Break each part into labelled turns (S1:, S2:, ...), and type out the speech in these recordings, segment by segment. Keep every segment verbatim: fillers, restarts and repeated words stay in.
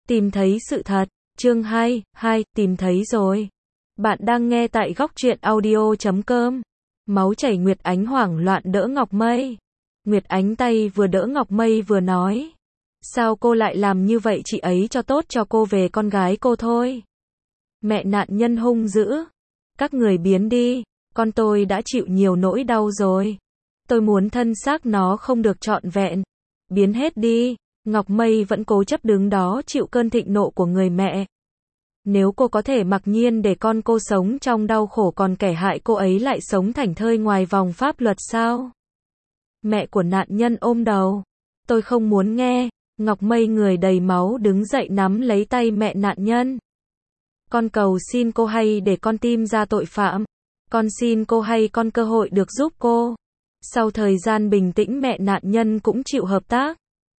S1: Tìm thấy sự thật. Chương hai, hai, tìm thấy rồi. Bạn đang nghe tại góc truyện audio chấm com. Máu chảy Nguyệt Ánh hoảng loạn đỡ Ngọc Mây. Nguyệt Ánh tay vừa đỡ Ngọc Mây vừa nói. Sao cô lại làm như vậy, chị ấy cho tốt cho cô về con gái cô thôi. Mẹ nạn nhân hung dữ. Các người biến đi, con tôi đã chịu nhiều nỗi đau rồi. Tôi muốn thân xác nó không được trọn vẹn. Biến hết đi. Ngọc Mây vẫn cố chấp đứng đó chịu cơn thịnh nộ của người mẹ. Nếu cô có thể mặc nhiên để con cô sống trong đau khổ, còn kẻ hại cô ấy lại sống thảnh thơi ngoài vòng pháp luật sao? Mẹ của nạn nhân ôm đầu. Tôi không muốn nghe. Ngọc Mây người đầy máu đứng dậy nắm lấy tay mẹ nạn nhân. Con cầu xin cô hay để con tìm ra tội phạm. Con xin cô hay con cơ hội được giúp cô. Sau thời gian bình tĩnh, mẹ nạn nhân cũng chịu hợp tác.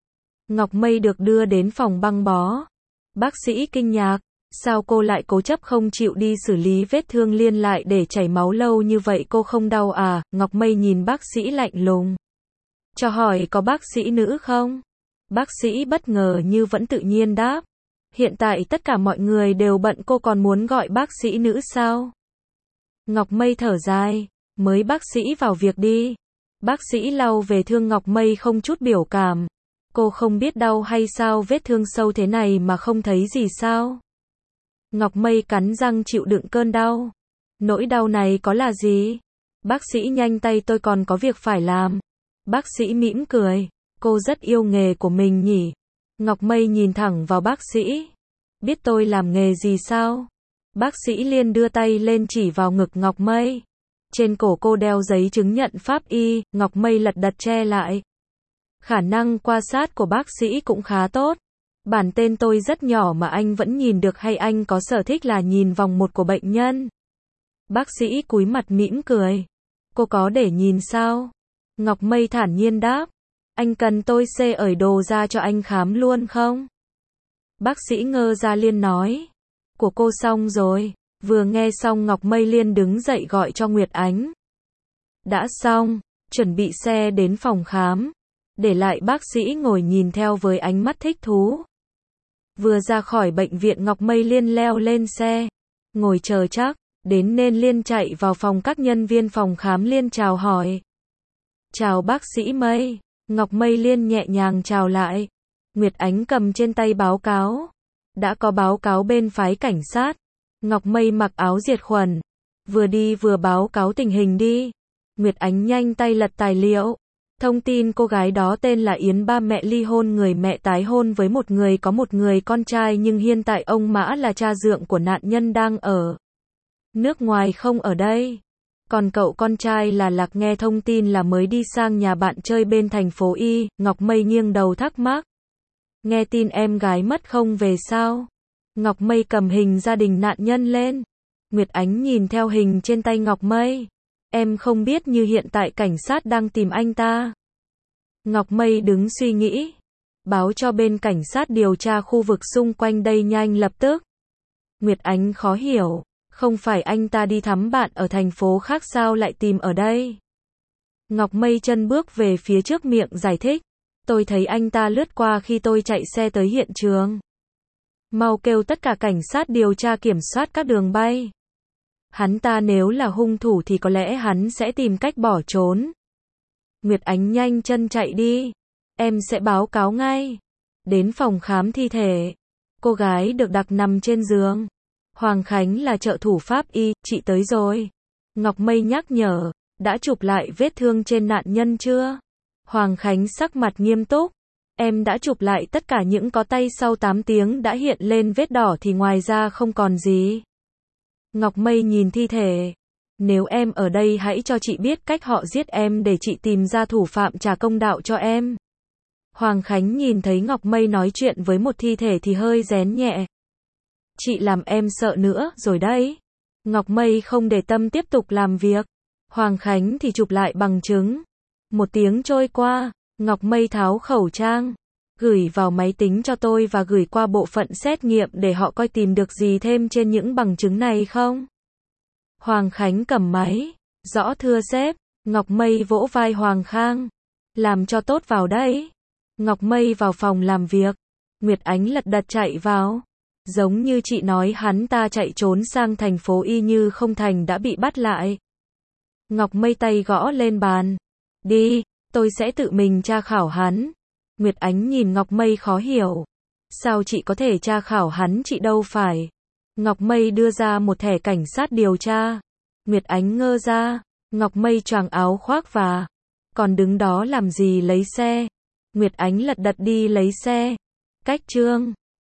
S1: Ngọc Mây được đưa đến phòng băng bó. Bác sĩ kinh ngạc. Sao cô lại cố chấp không chịu đi xử lý vết thương liên lại để chảy máu lâu như vậy, cô không đau à? Ngọc Mây nhìn bác sĩ lạnh lùng. Cho hỏi có bác sĩ nữ không? Bác sĩ bất ngờ như vẫn tự nhiên đáp. Hiện tại tất cả mọi người đều bận, cô còn muốn gọi bác sĩ nữ sao? Ngọc Mây thở dài. Mới bác sĩ vào việc đi. Bác sĩ lau về thương Ngọc Mây không chút biểu cảm. Cô không biết đau hay sao, vết thương sâu thế này mà không thấy gì sao? Ngọc Mây cắn răng chịu đựng cơn đau. Nỗi đau này có là gì? Bác sĩ nhanh tay, tôi còn có việc phải làm. Bác sĩ mỉm cười. Cô rất yêu nghề của mình nhỉ? Ngọc Mây nhìn thẳng vào bác sĩ. Biết tôi làm nghề gì sao? Bác sĩ liền đưa tay lên chỉ vào ngực Ngọc Mây. Trên cổ cô đeo giấy chứng nhận pháp y. Ngọc Mây lật đật che lại. Khả năng quan sát của bác sĩ cũng khá tốt. Bản tên tôi rất nhỏ mà anh vẫn nhìn được, hay anh có sở thích là nhìn vòng một của bệnh nhân? Bác sĩ cúi mặt mỉm cười. Cô có để nhìn sao? Ngọc Mây thản nhiên đáp. Anh cần tôi xê ởi đồ ra cho anh khám luôn không? Bác sĩ ngơ ra liền nói. Của cô xong rồi. Vừa nghe xong, Ngọc Mây liền đứng dậy gọi cho Nguyệt Ánh. Đã xong, chuẩn bị xe đến phòng khám. Để lại bác sĩ ngồi nhìn theo với ánh mắt thích thú. Vừa ra khỏi bệnh viện, Ngọc Mây liền leo lên xe. Ngồi chờ chắc, đến nên liền chạy vào phòng các nhân viên phòng khám liền chào hỏi. Chào bác sĩ Mây. Ngọc Mây liền nhẹ nhàng chào lại. Nguyệt Ánh cầm trên tay báo cáo. Đã có báo cáo bên phái cảnh sát. Ngọc Mây mặc áo diệt khuẩn. Vừa đi vừa báo cáo tình hình đi. Nguyệt Ánh nhanh tay lật tài liệu. Thông tin cô gái đó tên là Yến, ba mẹ ly hôn, người mẹ tái hôn với một người, có một người con trai, nhưng hiện tại ông Mã là cha dượng của nạn nhân đang ở nước ngoài, không ở đây. Còn cậu con trai là Lạc nghe thông tin là mới đi sang nhà bạn chơi bên thành phố Y. Ngọc Mây nghiêng đầu thắc mắc. Nghe tin em gái mất không về sao? Ngọc Mây cầm hình gia đình nạn nhân lên. Nguyệt Ánh nhìn theo hình trên tay Ngọc Mây. Em không biết, như hiện tại cảnh sát đang tìm anh ta. Ngọc Mây đứng suy nghĩ. Báo cho bên cảnh sát điều tra khu vực xung quanh đây nhanh lập tức. Nguyệt Ánh khó hiểu. Không phải anh ta đi thăm bạn ở thành phố khác sao lại tìm ở đây? Ngọc Mây chân bước về phía trước, miệng giải thích. Tôi thấy anh ta lướt qua khi tôi chạy xe tới hiện trường. Mau kêu tất cả cảnh sát điều tra kiểm soát các đường bay. Hắn ta nếu là hung thủ thì có lẽ hắn sẽ tìm cách bỏ trốn. Nguyệt Ánh nhanh chân chạy đi. Em sẽ báo cáo ngay. Đến phòng khám thi thể. Cô gái được đặt nằm trên giường. Hoàng Khánh là trợ thủ pháp y, chị tới rồi. Ngọc Mây nhắc nhở. Đã chụp lại vết thương trên nạn nhân chưa? Hoàng Khánh sắc mặt nghiêm túc. Em đã chụp lại tất cả những có tay, sau tám tiếng đã hiện lên vết đỏ thì ngoài ra không còn gì. Ngọc Mây nhìn thi thể. Nếu em ở đây hãy cho chị biết cách họ giết em để chị tìm ra thủ phạm trả công đạo cho em. Hoàng Khánh nhìn thấy Ngọc Mây nói chuyện với một thi thể thì hơi rén nhẹ. Chị làm em sợ nữa rồi đấy. Ngọc Mây không để tâm tiếp tục làm việc. Hoàng Khánh thì chụp lại bằng chứng. Một tiếng trôi qua, Ngọc Mây tháo khẩu trang. Gửi vào máy tính cho tôi và gửi qua bộ phận xét nghiệm để họ coi tìm được gì thêm trên những bằng chứng này không? Hoàng Khánh cầm máy. Rõ thưa sếp. Ngọc Mây vỗ vai Hoàng Khang. Làm cho tốt vào đấy. Ngọc Mây vào phòng làm việc. Nguyệt Ánh lật đật chạy vào. Giống như chị nói hắn ta chạy trốn sang thành phố y như không thành đã bị bắt lại. Ngọc Mây tay gõ lên bàn. Đi, tôi sẽ tự mình tra khảo hắn. Nguyệt Ánh nhìn Ngọc Mây khó hiểu. Sao chị có thể tra khảo hắn, chị đâu phải. Ngọc Mây đưa ra một thẻ cảnh sát điều tra. Nguyệt Ánh ngơ ra. Ngọc Mây choàng áo khoác và. Còn đứng đó làm gì, lấy xe. Nguyệt Ánh lật đật đi lấy xe. Cách Trương.